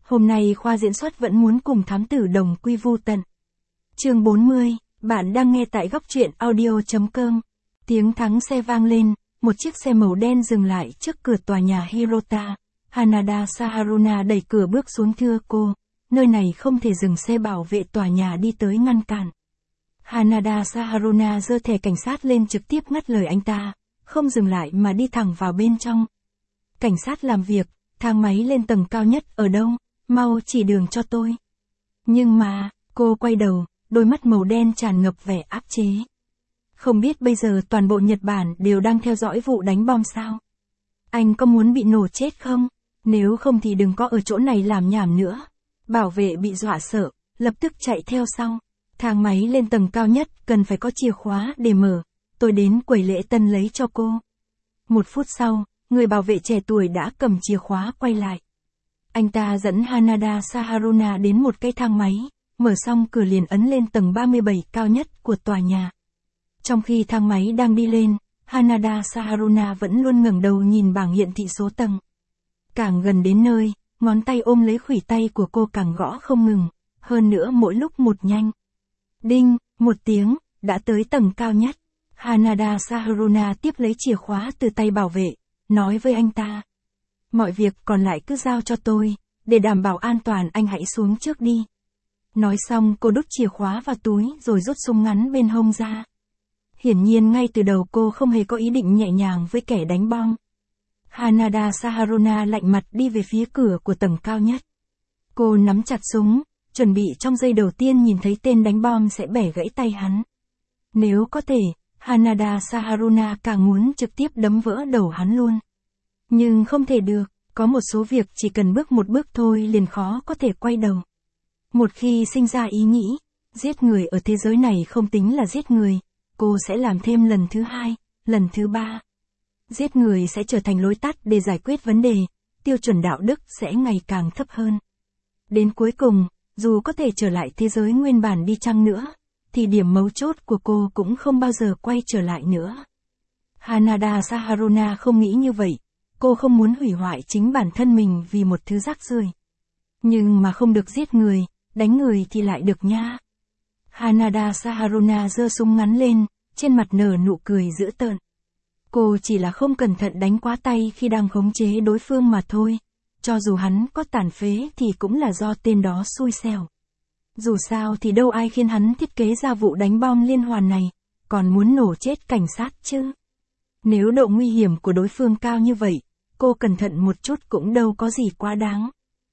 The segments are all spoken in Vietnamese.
Hôm nay khoa diễn xuất vẫn muốn cùng thám tử đồng quy vu tận. Chương 40, bạn đang nghe tại góc truyện audio.com. Tiếng thắng xe vang lên, một chiếc xe màu đen dừng lại trước cửa tòa nhà Hirota. Hanada Saharuna đẩy cửa bước xuống thưa cô, nơi này không thể dừng, xe bảo vệ tòa nhà đi tới ngăn cản. Hanada Saharuna giơ thẻ cảnh sát lên trực tiếp ngắt lời anh ta, không dừng lại mà đi thẳng vào bên trong. Cảnh sát làm việc, thang máy lên tầng cao nhất ở đâu, mau chỉ đường cho tôi. Nhưng mà, cô quay đầu, đôi mắt màu đen tràn ngập vẻ áp chế. Không biết bây giờ toàn bộ Nhật Bản đều đang theo dõi vụ đánh bom sao? Anh có muốn bị nổ chết không? Nếu không thì đừng có ở chỗ này làm nhảm nữa. Bảo vệ bị dọa sợ, lập tức chạy theo sau. Thang máy lên tầng cao nhất cần phải có chìa khóa để mở. Tôi đến quầy lễ tân lấy cho cô. 1 phút sau, người bảo vệ trẻ tuổi đã cầm chìa khóa quay lại. Anh ta dẫn Hanada Saharuna đến một cái thang máy, mở xong cửa liền ấn lên tầng 37 cao nhất của tòa nhà. Trong khi thang máy đang đi lên, Hanada Saharuna vẫn luôn ngẩng đầu nhìn bảng hiển thị số tầng. Càng gần đến nơi, ngón tay ôm lấy khuỷu tay của cô càng gõ không ngừng, hơn nữa mỗi lúc một nhanh. Đinh, một tiếng, đã tới tầng cao nhất. Hanada Saharuna tiếp lấy chìa khóa từ tay bảo vệ, nói với anh ta. Mọi việc còn lại cứ giao cho tôi, để đảm bảo an toàn anh hãy xuống trước đi. Nói xong cô đút chìa khóa vào túi rồi rút súng ngắn bên hông ra. Hiển nhiên ngay từ đầu cô không hề có ý định nhẹ nhàng với kẻ đánh bom. Hanada Saharuna lạnh mặt đi về phía cửa của tầng cao nhất. Cô nắm chặt súng, chuẩn bị trong giây đầu tiên nhìn thấy tên đánh bom sẽ bẻ gãy tay hắn. Nếu có thể, Hanada Saharuna càng muốn trực tiếp đấm vỡ đầu hắn luôn. Nhưng không thể được, có một số việc chỉ cần bước một bước thôi liền khó có thể quay đầu. Một khi sinh ra ý nghĩ, giết người ở thế giới này không tính là giết người, cô sẽ làm thêm lần thứ 2, lần thứ 3. Giết người sẽ trở thành lối tắt để giải quyết vấn đề, tiêu chuẩn đạo đức sẽ ngày càng thấp hơn. Đến cuối cùng, dù có thể trở lại thế giới nguyên bản đi chăng nữa, thì điểm mấu chốt của cô cũng không bao giờ quay trở lại nữa. Hanada Saharuna không nghĩ như vậy, cô không muốn hủy hoại chính bản thân mình vì một thứ rác rưởi. Nhưng mà không được giết người, đánh người thì lại được nha. Hanada Saharuna giơ súng ngắn lên, trên mặt nở nụ cười dữ tợn. Cô chỉ là không cẩn thận đánh quá tay khi đang khống chế đối phương mà thôi. Cho dù hắn có tàn phế thì cũng là do tên đó xui xẻo. Dù sao thì đâu ai khiến hắn thiết kế ra vụ đánh bom liên hoàn này, còn muốn nổ chết cảnh sát chứ. Nếu độ nguy hiểm của đối phương cao như vậy, cô cẩn thận một chút cũng đâu có gì quá đáng.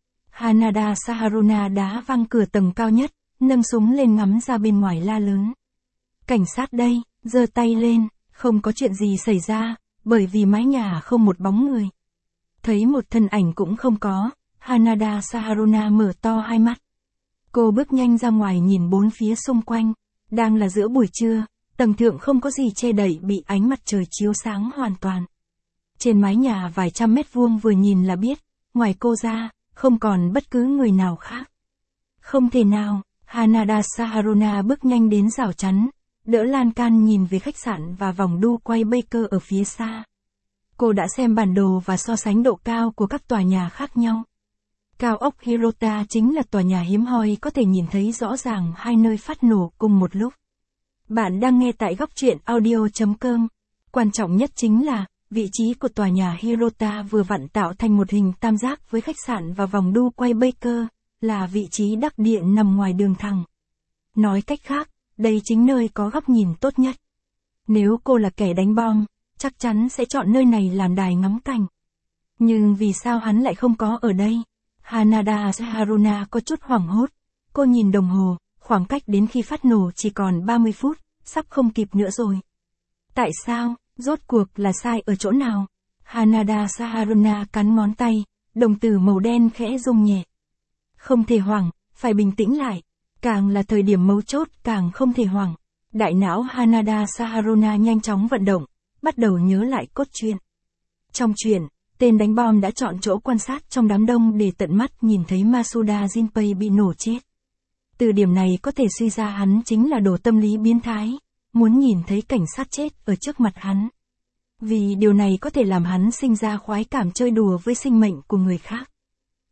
Hanada Saharuna đá văng cửa tầng cao nhất, nâng súng lên ngắm ra bên ngoài la lớn. Cảnh sát đây, giơ tay lên, không có chuyện gì xảy ra, bởi vì mái nhà không một bóng người. Thấy một thân ảnh cũng không có, Hanada Saharuna mở to hai mắt. Cô bước nhanh ra ngoài nhìn bốn phía xung quanh, đang là giữa buổi trưa, tầng thượng không có gì che đậy bị ánh mặt trời chiếu sáng hoàn toàn. Trên mái nhà vài trăm mét vuông vừa nhìn là biết, ngoài cô ra, không còn bất cứ người nào khác. Không thể nào, Hanada Saharuna bước nhanh đến rào chắn, đỡ lan can nhìn về khách sạn và vòng đu quay Baker ở phía xa. Cô đã xem bản đồ và so sánh độ cao của các tòa nhà khác nhau. Cao ốc Hirota chính là tòa nhà hiếm hoi có thể nhìn thấy rõ ràng hai nơi phát nổ cùng một lúc. Bạn đang nghe tại góc truyện audio.com. Quan trọng nhất chính là, vị trí của tòa nhà Hirota vừa vặn tạo thành một hình tam giác với khách sạn và vòng đu quay Baker, là vị trí đắc địa nằm ngoài đường thẳng. Nói cách khác, đây chính nơi có góc nhìn tốt nhất. Nếu cô là kẻ đánh bom, chắc chắn sẽ chọn nơi này làm đài ngắm cảnh. Nhưng vì sao hắn lại không có ở đây? Hanada Saharuna có chút hoảng hốt. Cô nhìn đồng hồ, khoảng cách đến khi phát nổ chỉ còn 30 phút, sắp không kịp nữa rồi. Tại sao? Rốt cuộc là sai ở chỗ nào? Hanada Saharuna cắn ngón tay, đồng tử màu đen khẽ rung nhẹ. Không thể hoảng, phải bình tĩnh lại. Càng là thời điểm mấu chốt càng không thể hoảng. Đại não Hanada Saharuna nhanh chóng vận động, bắt đầu nhớ lại cốt truyện. Trong truyện, tên đánh bom đã chọn chỗ quan sát trong đám đông để tận mắt nhìn thấy Masuda Jinpei bị nổ chết. Từ điểm này có thể suy ra hắn chính là đồ tâm lý biến thái, muốn nhìn thấy cảnh sát chết ở trước mặt hắn. Vì điều này có thể làm hắn sinh ra khoái cảm chơi đùa với sinh mệnh của người khác.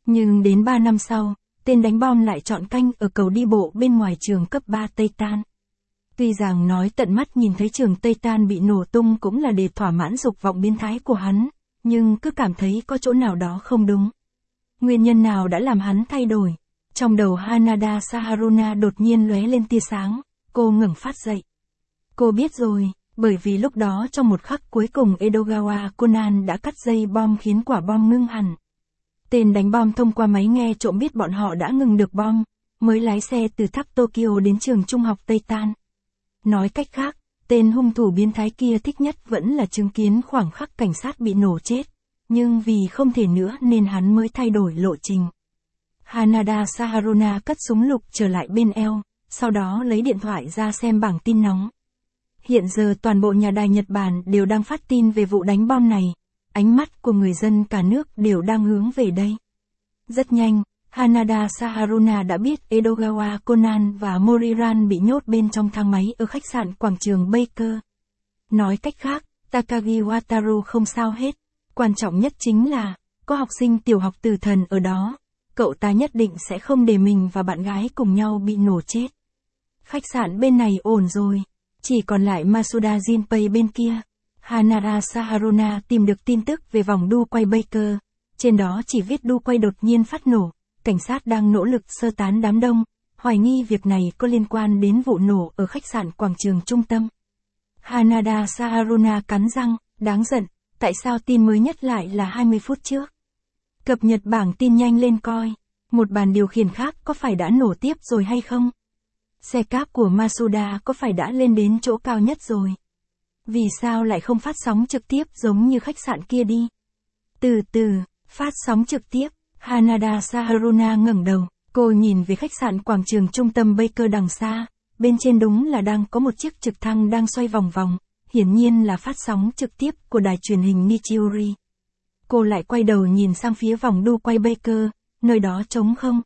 Nhưng đến 3 năm sau, tên đánh bom lại chọn canh ở cầu đi bộ bên ngoài trường cấp 3 Tây Tan. Tuy rằng nói tận mắt nhìn thấy trường Tây Tan bị nổ tung cũng là để thỏa mãn dục vọng biến thái của hắn, nhưng cứ cảm thấy có chỗ nào đó không đúng. Nguyên nhân nào đã làm hắn thay đổi? Trong đầu Hanada Saharuna đột nhiên lóe lên tia sáng, cô ngẩng phát dậy. Cô biết rồi, bởi vì lúc đó trong một khắc cuối cùng Edogawa Conan đã cắt dây bom khiến quả bom ngưng hẳn. Tên đánh bom thông qua máy nghe trộm biết bọn họ đã ngừng được bom, mới lái xe từ tháp Tokyo đến trường trung học Tây Tan. Nói cách khác, tên hung thủ biến thái kia thích nhất vẫn là chứng kiến khoảng khắc cảnh sát bị nổ chết, nhưng vì không thể nữa nên hắn mới thay đổi lộ trình. Hanada Saharuna cất súng lục trở lại bên eo, sau đó lấy điện thoại ra xem bảng tin nóng. Hiện giờ toàn bộ nhà đài Nhật Bản đều đang phát tin về vụ đánh bom này, ánh mắt của người dân cả nước đều đang hướng về đây. Rất nhanh, Hanada Saharuna đã biết Edogawa Conan và Moriran bị nhốt bên trong thang máy ở khách sạn quảng trường Baker. Nói cách khác, Takagi Wataru không sao hết. Quan trọng nhất chính là, có học sinh tiểu học tử thần ở đó. Cậu ta nhất định sẽ không để mình và bạn gái cùng nhau bị nổ chết. Khách sạn bên này ổn rồi. Chỉ còn lại Masuda Jinpei bên kia. Hanada Saharuna tìm được tin tức về vòng đu quay Baker. Trên đó chỉ viết đu quay đột nhiên phát nổ. Cảnh sát đang nỗ lực sơ tán đám đông. Hoài nghi việc này có liên quan đến vụ nổ ở khách sạn quảng trường trung tâm. Hanada Saharuna cắn răng, đáng giận. Tại sao tin mới nhất lại là 20 phút trước? Cập nhật bảng tin nhanh lên coi. Một bàn điều khiển khác có phải đã nổ tiếp rồi hay không? Xe cáp của Masuda có phải đã lên đến chỗ cao nhất rồi? Vì sao lại không phát sóng trực tiếp giống như khách sạn kia đi? Từ từ, phát sóng trực tiếp. Hanada Saharuna ngẩng đầu, cô nhìn về khách sạn quảng trường trung tâm Baker đằng xa. Bên trên đúng là đang có một chiếc trực thăng đang xoay vòng vòng. Hiển nhiên là phát sóng trực tiếp của đài truyền hình Nichiuri. Cô lại quay đầu nhìn sang phía vòng đu quay Baker, nơi đó trống không.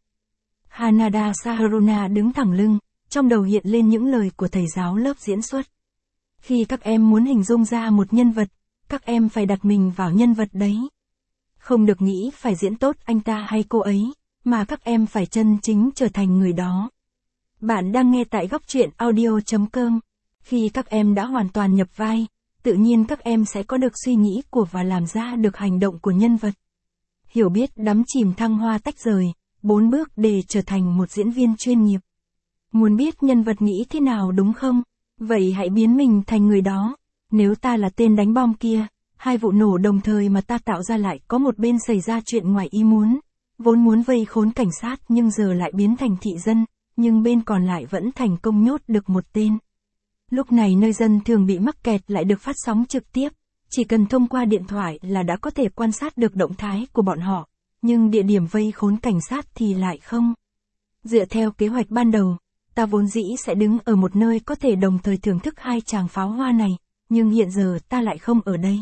Hanada Saharuna đứng thẳng lưng, trong đầu hiện lên những lời của thầy giáo lớp diễn xuất. Khi các em muốn hình dung ra một nhân vật, các em phải đặt mình vào nhân vật đấy. Không được nghĩ phải diễn tốt anh ta hay cô ấy, mà các em phải chân chính trở thành người đó. Bạn đang nghe tại góc truyện audio.com. Khi các em đã hoàn toàn nhập vai, tự nhiên các em sẽ có được suy nghĩ của và làm ra được hành động của nhân vật. Hiểu biết đắm chìm thăng hoa tách rời, 4 bước để trở thành một diễn viên chuyên nghiệp. Muốn biết nhân vật nghĩ thế nào đúng không? Vậy hãy biến mình thành người đó. Nếu ta là tên đánh bom kia, 2 vụ nổ đồng thời mà ta tạo ra lại có một bên xảy ra chuyện ngoài ý muốn. Vốn muốn vây khốn cảnh sát nhưng giờ lại biến thành thị dân, nhưng bên còn lại vẫn thành công nhốt được một tên. Lúc này nơi dân thường bị mắc kẹt lại được phát sóng trực tiếp, chỉ cần thông qua điện thoại là đã có thể quan sát được động thái của bọn họ, nhưng địa điểm vây khốn cảnh sát thì lại không. Dựa theo kế hoạch ban đầu, ta vốn dĩ sẽ đứng ở một nơi có thể đồng thời thưởng thức 2 tràng pháo hoa này, nhưng hiện giờ ta lại không ở đây.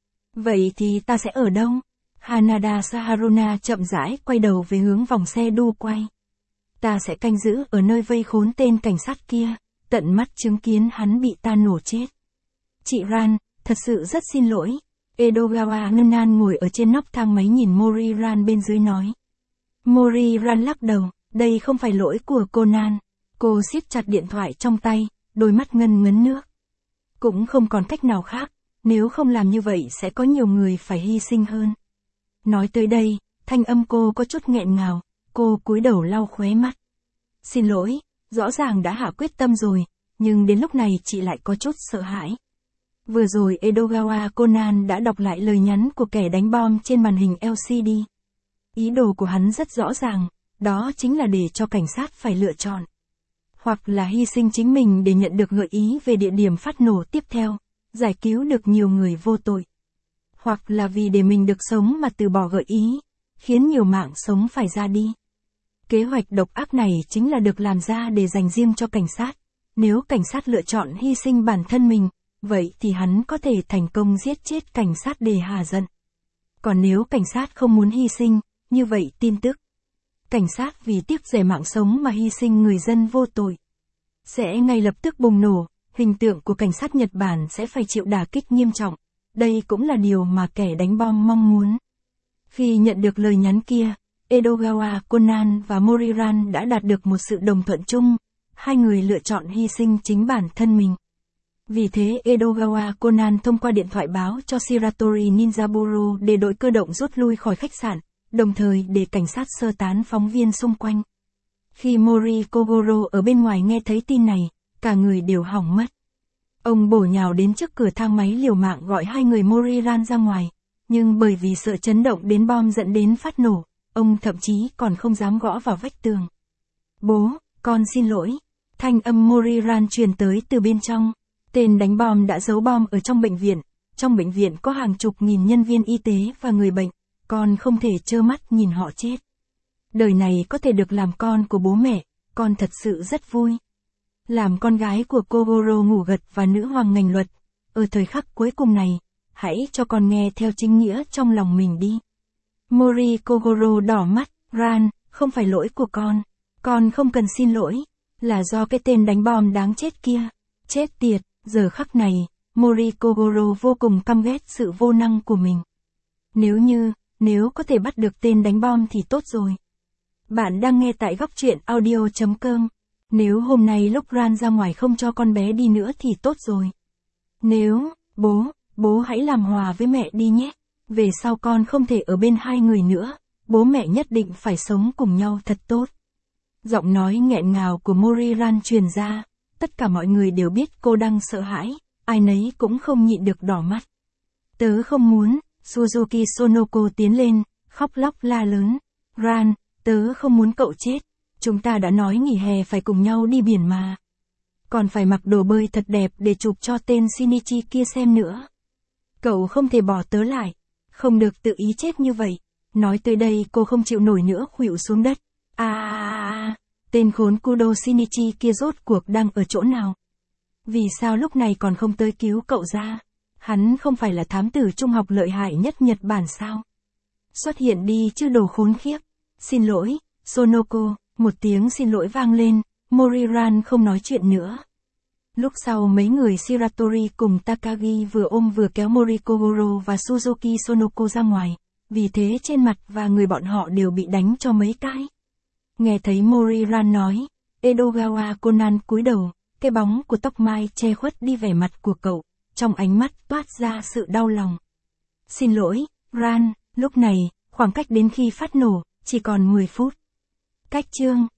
Vậy thì ta sẽ ở đâu? Hanada Saharuna chậm rãi quay đầu về hướng vòng xe đu quay. Ta sẽ canh giữ ở nơi vây khốn tên cảnh sát kia, tận mắt chứng kiến hắn bị ta nổ chết. Chị Ran, thật sự rất xin lỗi. Edogawa Conan ngồi ở trên nóc thang máy nhìn Moriran bên dưới nói. Moriran lắc đầu, đây không phải lỗi của Conan. Cô siết chặt điện thoại trong tay, đôi mắt ngân ngấn nước. Cũng không còn cách nào khác, nếu không làm như vậy sẽ có nhiều người phải hy sinh hơn. Nói tới đây, thanh âm cô có chút nghẹn ngào, cô cúi đầu lau khóe mắt. Xin lỗi, rõ ràng đã hạ quyết tâm rồi, nhưng đến lúc này chị lại có chút sợ hãi. Vừa rồi Edogawa Conan đã đọc lại lời nhắn của kẻ đánh bom trên màn hình LCD. Ý đồ của hắn rất rõ ràng, đó chính là để cho cảnh sát phải lựa chọn. Hoặc là hy sinh chính mình để nhận được gợi ý về địa điểm phát nổ tiếp theo, giải cứu được nhiều người vô tội. Hoặc là vì để mình được sống mà từ bỏ gợi ý, khiến nhiều mạng sống phải ra đi. Kế hoạch độc ác này chính là được làm ra để dành riêng cho cảnh sát. Nếu cảnh sát lựa chọn hy sinh bản thân mình, vậy thì hắn có thể thành công giết chết cảnh sát để hạ giận. Còn nếu cảnh sát không muốn hy sinh, như vậy tin tức. Cảnh sát vì tiếc rẻ mạng sống mà hy sinh người dân vô tội. Sẽ ngay lập tức bùng nổ, hình tượng của cảnh sát Nhật Bản sẽ phải chịu đả kích nghiêm trọng. Đây cũng là điều mà kẻ đánh bom mong muốn. Khi nhận được lời nhắn kia, Edogawa Conan và Moriran đã đạt được một sự đồng thuận chung, hai người lựa chọn hy sinh chính bản thân mình. Vì thế Edogawa Conan thông qua điện thoại báo cho Shiratori Ninjaburo để đội cơ động rút lui khỏi khách sạn, đồng thời để cảnh sát sơ tán phóng viên xung quanh. Khi Mori Kogoro ở bên ngoài nghe thấy tin này, cả người đều hỏng mất. Ông bổ nhào đến trước cửa thang máy liều mạng gọi hai người Moriran ra ngoài, nhưng bởi vì sợ chấn động đến bom dẫn đến phát nổ, ông thậm chí còn không dám gõ vào vách tường. Bố, con xin lỗi. Thanh âm Moriran truyền tới từ bên trong. Tên đánh bom đã giấu bom ở trong bệnh viện. Trong bệnh viện có hàng chục nghìn nhân viên y tế và người bệnh, con không thể trơ mắt nhìn họ chết. Đời này có thể được làm con của bố mẹ, con thật sự rất vui. Làm con gái của Kogoro ngủ gật và nữ hoàng ngành luật, ở thời khắc cuối cùng này, hãy cho con nghe theo chính nghĩa trong lòng mình đi. Mori Kogoro đỏ mắt, Ran, không phải lỗi của con không cần xin lỗi, là do cái tên đánh bom đáng chết kia. Chết tiệt, giờ khắc này, Mori Kogoro vô cùng căm ghét sự vô năng của mình. Nếu có thể bắt được tên đánh bom thì tốt rồi. Bạn đang nghe tại góc truyện audio.com. Nếu hôm nay lúc Ran ra ngoài không cho con bé đi nữa thì tốt rồi. Bố hãy làm hòa với mẹ đi nhé. Về sau con không thể ở bên hai người nữa, bố mẹ nhất định phải sống cùng nhau thật tốt. Giọng nói nghẹn ngào của Moriran truyền ra, tất cả mọi người đều biết cô đang sợ hãi, ai nấy cũng không nhịn được đỏ mắt. Tớ không muốn, Suzuki Sonoko tiến lên, khóc lóc la lớn. Ran, tớ không muốn cậu chết, chúng ta đã nói nghỉ hè phải cùng nhau đi biển mà. Còn phải mặc đồ bơi thật đẹp để chụp cho tên Shinichi kia xem nữa. Cậu không thể bỏ tớ lại, không được tự ý chết như vậy. Nói tới đây cô không chịu nổi nữa khuỵu xuống đất. Tên khốn Kudo Shinichi kia rốt cuộc đang ở chỗ nào? Vì sao lúc này còn không tới cứu cậu ra? Hắn không phải là thám tử trung học lợi hại nhất Nhật Bản sao? Xuất hiện đi chứ đồ khốn khiếp. Xin lỗi, Sonoko, một tiếng xin lỗi vang lên, Moriran không nói chuyện nữa. Lúc sau mấy người Shiratori cùng Takagi vừa ôm vừa kéo Mori Kogoro và Suzuki Sonoko ra ngoài, vì thế trên mặt và người bọn họ đều bị đánh cho mấy cái. Nghe thấy Moriran nói, Edogawa Conan cúi đầu, cái bóng của tóc mai che khuất đi vẻ mặt của cậu, trong ánh mắt toát ra sự đau lòng. Xin lỗi, Ran, lúc này, khoảng cách đến khi phát nổ, chỉ còn 10 phút. Cách chương